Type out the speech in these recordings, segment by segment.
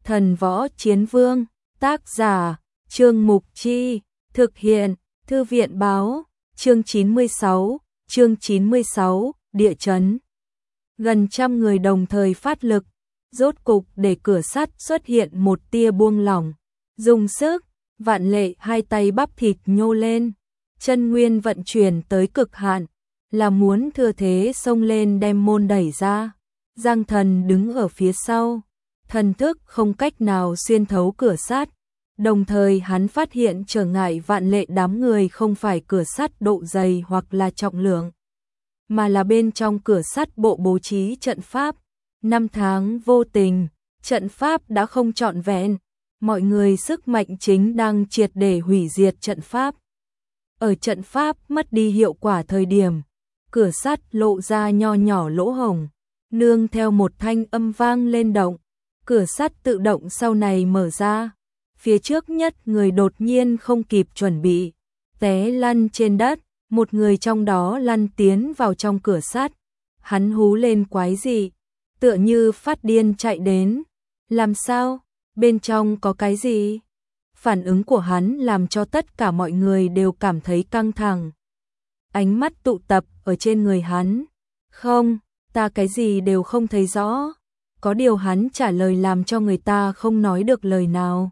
Thần Võ Chiến Vương, tác giả, Trương Mục Chi, thực hiện, Thư viện Báo, chương 96, địa chấn. Gần trăm người đồng thời phát lực, rốt cục để cửa sắt xuất hiện một tia buông lỏng. Dùng sức, Vạn Lệ hai tay bắp thịt nhô lên, chân nguyên vận chuyển tới cực hạn, là muốn thừa thế xông lên đem môn đẩy ra. Giang Thần đứng ở phía sau, thần thức không cách nào xuyên thấu cửa sắt. Đồng thời hắn phát hiện trở ngại Vạn Lệ đám người không phải cửa sắt độ dày hoặc là trọng lượng, mà là bên trong cửa sắt bộ bố trí trận pháp. Năm tháng vô tình, trận pháp đã không trọn vẹn, mọi người sức mạnh chính đang triệt để hủy diệt trận pháp. Ở trận pháp mất đi hiệu quả thời điểm, cửa sắt lộ ra nho nhỏ lỗ hổng, nương theo một thanh âm vang lên động, cửa sắt tự động sau này mở ra. Phía trước nhất người đột nhiên không kịp chuẩn bị, té lăn trên đất, một người trong đó lăn tiến vào trong cửa sắt. Hắn hú lên quái dị, tựa như phát điên chạy đến. Làm sao? Bên trong có cái gì? Phản ứng của hắn làm cho tất cả mọi người đều cảm thấy căng thẳng. Ánh mắt tụ tập ở trên người hắn. Không, ta cái gì đều không thấy rõ. Có điều hắn trả lời làm cho người ta không nói được lời nào.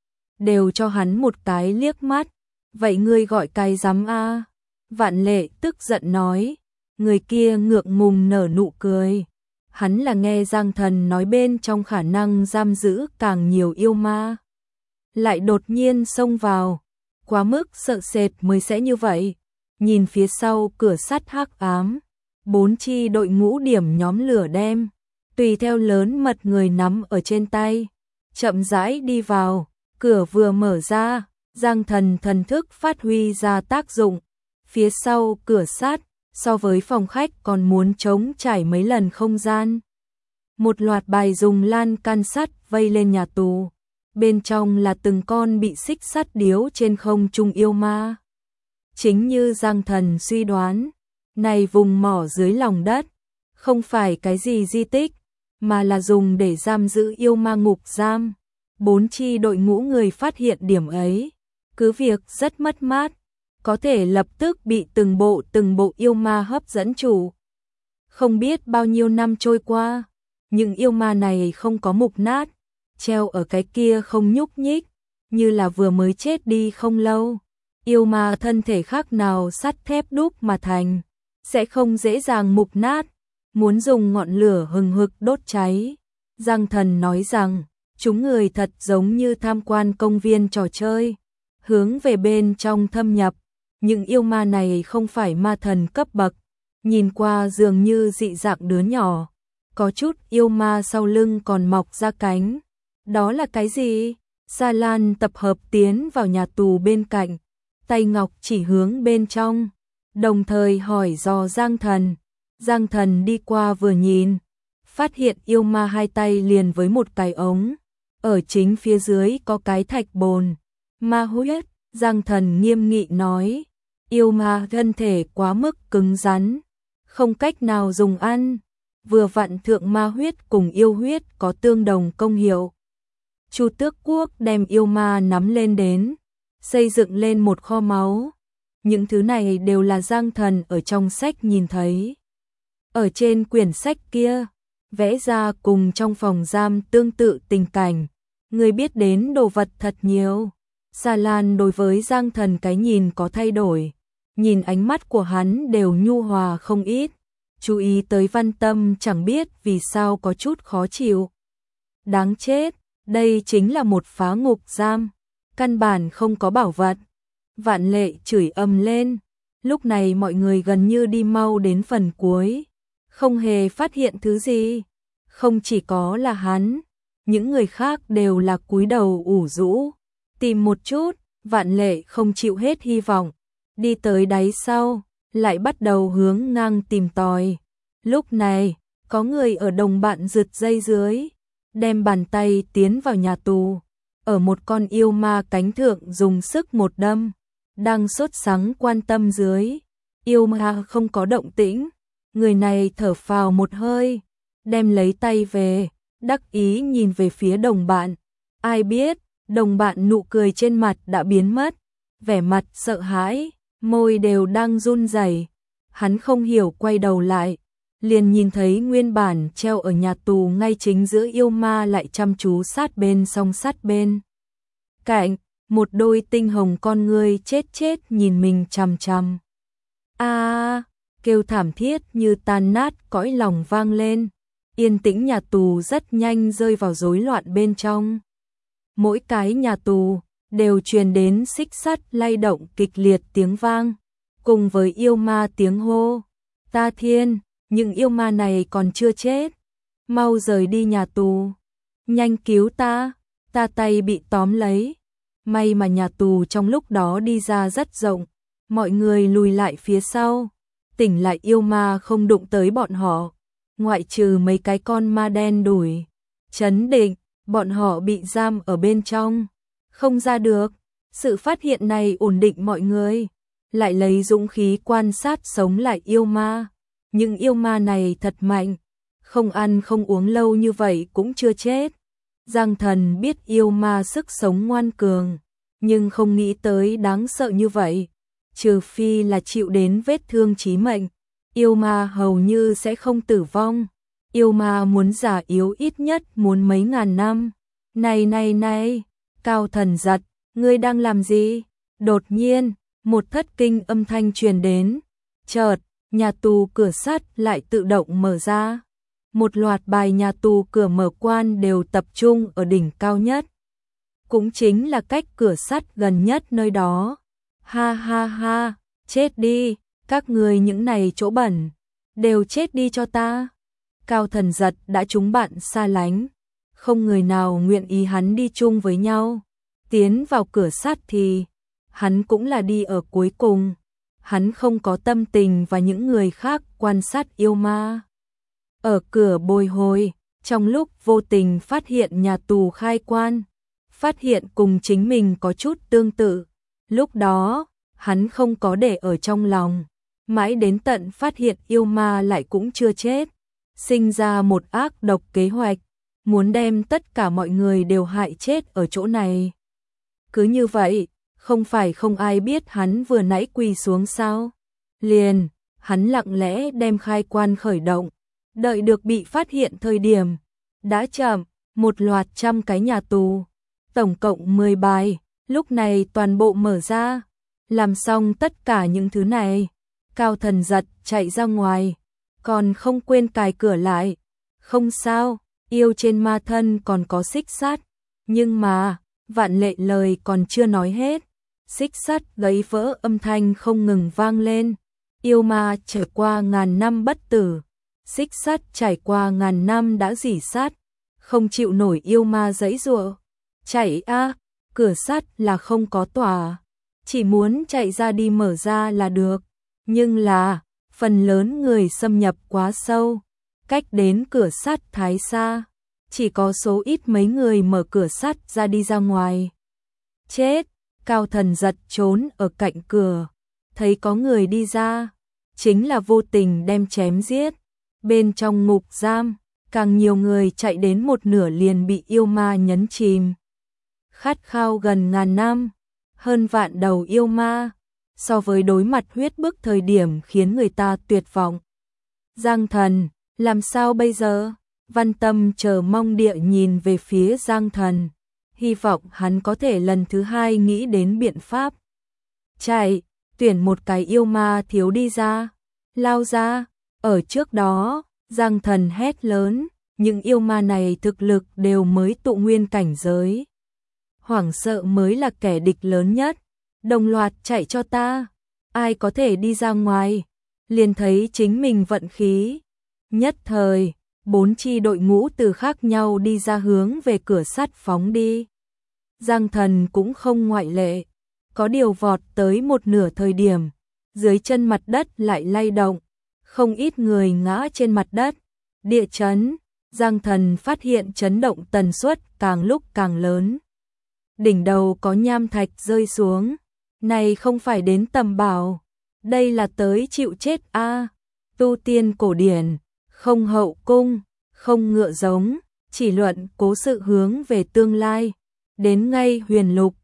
Đều cho hắn một cái liếc mắt. Vậy ngươi gọi cái dám a? Vạn Lệ tức giận nói. Người kia ngượng ngùng nở nụ cười. Hắn là nghe Giang Thần nói bên trong khả năng giam giữ càng nhiều yêu ma, lại đột nhiên xông vào, quá mức sợ sệt mới sẽ như vậy. Nhìn phía sau cửa sắt hắc ám, 4 chi đội ngũ điểm nhóm lửa đem, tùy theo lớn mật người nắm ở trên tay, chậm rãi đi vào. Cửa vừa mở ra, Giang Thần thần thức phát huy ra tác dụng. Phía sau cửa sắt, so với phòng khách còn muốn trống trải mấy lần không gian. Một loạt bài dùng lan can sắt vây lên nhà tù. Bên trong là từng con bị xích sắt điếu trên không trung yêu ma. Chính như Giang Thần suy đoán, này vùng mỏ dưới lòng đất, không phải cái gì di tích, mà là dùng để giam giữ yêu ma ngục giam. 4 chi đội ngũ người phát hiện điểm ấy, cứ việc rất mất mát, có thể lập tức bị từng bộ yêu ma hấp dẫn chủ. Không biết bao nhiêu năm trôi qua, những yêu ma này không có mục nát, treo ở cái kia không nhúc nhích, như là vừa mới chết đi không lâu. Yêu ma thân thể khác nào sắt thép đúc mà thành, sẽ không dễ dàng mục nát, muốn dùng ngọn lửa hừng hực đốt cháy. Giang Thần nói rằng, chúng người thật giống như tham quan công viên trò chơi, hướng về bên trong thâm nhập. Những yêu ma này không phải ma thần cấp bậc, nhìn qua dường như dị dạng đứa nhỏ. Có chút yêu ma sau lưng còn mọc ra cánh. Đó là cái gì? Sa Lan tập hợp tiến vào nhà tù bên cạnh, tay ngọc chỉ hướng bên trong, đồng thời hỏi dò Giang Thần. Giang Thần đi qua vừa nhìn, phát hiện yêu ma hai tay liền với một cái ống, ở chính phía dưới có cái thạch bồn. Ma huyết, Giang Thần nghiêm nghị nói. Yêu ma thân thể quá mức cứng rắn, không cách nào dùng ăn, vừa vặn thượng ma huyết cùng yêu huyết có tương đồng công hiệu. Chu Tước Quốc đem yêu ma nắm lên đến, xây dựng lên một kho máu. Những thứ này đều là Giang Thần ở trong sách nhìn thấy. Ở trên quyển sách kia, vẽ ra cùng trong phòng giam tương tự tình cảnh, người biết đến đồ vật thật nhiều. Sa Lan đối với Giang Thần cái nhìn có thay đổi, nhìn ánh mắt của hắn đều nhu hòa không ít, chú ý tới Văn Tâm chẳng biết vì sao có chút khó chịu. Đáng chết, đây chính là một phá ngục giam, căn bản không có bảo vật. Vạn Lệ chửi ầm lên, lúc này mọi người gần như đi mau đến phần cuối, không hề phát hiện thứ gì. Không chỉ có là hắn, những người khác đều là cúi đầu ủ rũ. Tìm một chút, Vạn Lệ không chịu hết hy vọng, đi tới đáy sau, lại bắt đầu hướng ngang tìm tòi. Lúc này, có người ở đồng bạn rượt dây dưới, đem bàn tay tiến vào nhà tù, ở một con yêu ma cánh thượng dùng sức một đâm, đang sốt sắng quan tâm dưới. Yêu ma không có động tĩnh, người này thở phào một hơi, đem lấy tay về, đắc ý nhìn về phía đồng bạn, Ai biết, đồng bạn nụ cười trên mặt đã biến mất, vẻ mặt sợ hãi, môi đều đang run rẩy. Hắn không hiểu quay đầu lại, liền nhìn thấy nguyên bản treo ở nhà tù ngay chính giữa yêu ma lại chăm chú sát bên song sát bên cạnh, một đôi tinh hồng con ngươi chết chết nhìn mình chằm chằm. A, kêu thảm thiết như tan nát cõi lòng vang lên. Yên tĩnh nhà tù rất nhanh rơi vào rối loạn bên trong. Mỗi cái nhà tù đều truyền đến xích sắt lay động kịch liệt tiếng vang, cùng với yêu ma tiếng hô. Ta thiên, những yêu ma này còn chưa chết. Mau rời đi nhà tù. Nhanh cứu ta, ta tay bị tóm lấy. May mà nhà tù trong lúc đó đi ra rất rộng. Mọi người lùi lại phía sau. Tỉnh lại yêu ma không đụng tới bọn họ. Ngoại trừ mấy cái con ma đen đuổi. Chấn định, bọn họ bị giam ở bên trong. Không ra được. Sự phát hiện này ổn định mọi người. Lại lấy dũng khí quan sát sống lại yêu ma. Nhưng yêu ma này thật mạnh. Không ăn không uống lâu như vậy cũng chưa chết. Giang Thần biết yêu ma sức sống ngoan cường. Nhưng không nghĩ tới đáng sợ như vậy. Trừ phi là chịu đến vết thương chí mệnh. Yêu ma hầu như sẽ không tử vong. Yêu ma muốn già yếu ít nhất muốn mấy ngàn năm. Này, Cao Thần giật, ngươi đang làm gì? Đột nhiên, một thất kinh âm thanh truyền đến. Chợt, nhà tù cửa sắt lại tự động mở ra. Một loạt bài nhà tù cửa mở quan đều tập trung ở đỉnh cao nhất. Cũng chính là cách cửa sắt gần nhất nơi đó. Ha ha ha, chết đi, các người những này chỗ bẩn, đều chết đi cho ta. Cao Thần giật đã trúng bạn xa lánh, không người nào nguyện ý hắn đi chung với nhau. Tiến vào cửa sắt thì hắn cũng là đi ở cuối cùng. Hắn không có tâm tình và những người khác quan sát yêu ma. Ở cửa bồi hồi, trong lúc vô tình phát hiện nhà tù khai quan, phát hiện cùng chính mình có chút tương tự. Lúc đó, hắn không có để ở trong lòng, mãi đến tận phát hiện yêu ma lại cũng chưa chết, sinh ra một ác độc kế hoạch, muốn đem tất cả mọi người đều hại chết ở chỗ này. Cứ như vậy, không phải không ai biết hắn vừa nãy quỳ xuống sao? Liền, hắn lặng lẽ đem khai quan khởi động, đợi được bị phát hiện thời điểm. Đã chậm, một loạt trăm cái nhà tù, tổng cộng 10 bài, lúc này toàn bộ mở ra. Làm xong tất cả những thứ này, Cao Thần giật chạy ra ngoài, còn không quên cài cửa lại. Không sao, yêu trên ma thân còn có xích sắt, nhưng mà, Vạn Lệ lời còn chưa nói hết. Xích sắt gãy vỡ âm thanh không ngừng vang lên. Yêu ma trải qua ngàn năm bất tử, xích sắt trải qua ngàn năm đã rỉ sắt, không chịu nổi yêu ma giãy giụa. Chạy a, cửa sắt là không có tỏa, chỉ muốn chạy ra đi mở ra là được. Nhưng là, phần lớn người xâm nhập quá sâu, cách đến cửa sắt thái xa, chỉ có số ít mấy người mở cửa sắt ra đi ra ngoài. Chết, Cao Thần giật trốn ở cạnh cửa, thấy có người đi ra, chính là vô tình đem chém giết. Bên trong ngục giam, càng nhiều người chạy đến một nửa liền bị yêu ma nhấn chìm. Khát khao gần ngàn năm, hơn vạn đầu yêu ma, so với đối mặt huyết bức thời điểm khiến người ta tuyệt vọng. Giang Thần, làm sao bây giờ? Văn Tâm chờ mong địa nhìn về phía Giang Thần, hy vọng hắn có thể lần thứ hai nghĩ đến biện pháp. Chạy, tuyển một cái yêu ma thiếu đi ra, lao ra. Ở trước đó, Giang Thần hét lớn, những yêu ma này thực lực đều mới tụ nguyên cảnh giới. Hoảng sợ mới là kẻ địch lớn nhất, đồng loạt chạy cho ta. Ai có thể đi ra ngoài, liền thấy chính mình vận khí. Nhất thời, 4 chi đội ngũ từ khác nhau đi ra hướng về cửa sắt phóng đi. Giang Thần cũng không ngoại lệ, có điều vọt tới một nửa thời điểm, dưới chân mặt đất lại lay động, không ít người ngã trên mặt đất. Địa chấn, Giang Thần phát hiện chấn động tần suất càng lúc càng lớn. Đỉnh đầu có nham thạch rơi xuống, này không phải đến tầm bảo, đây là tới chịu chết a. Tu tiên cổ điển, không hậu cung, không ngựa giống, chỉ luận cố sự hướng về tương lai, đến ngay huyền lục,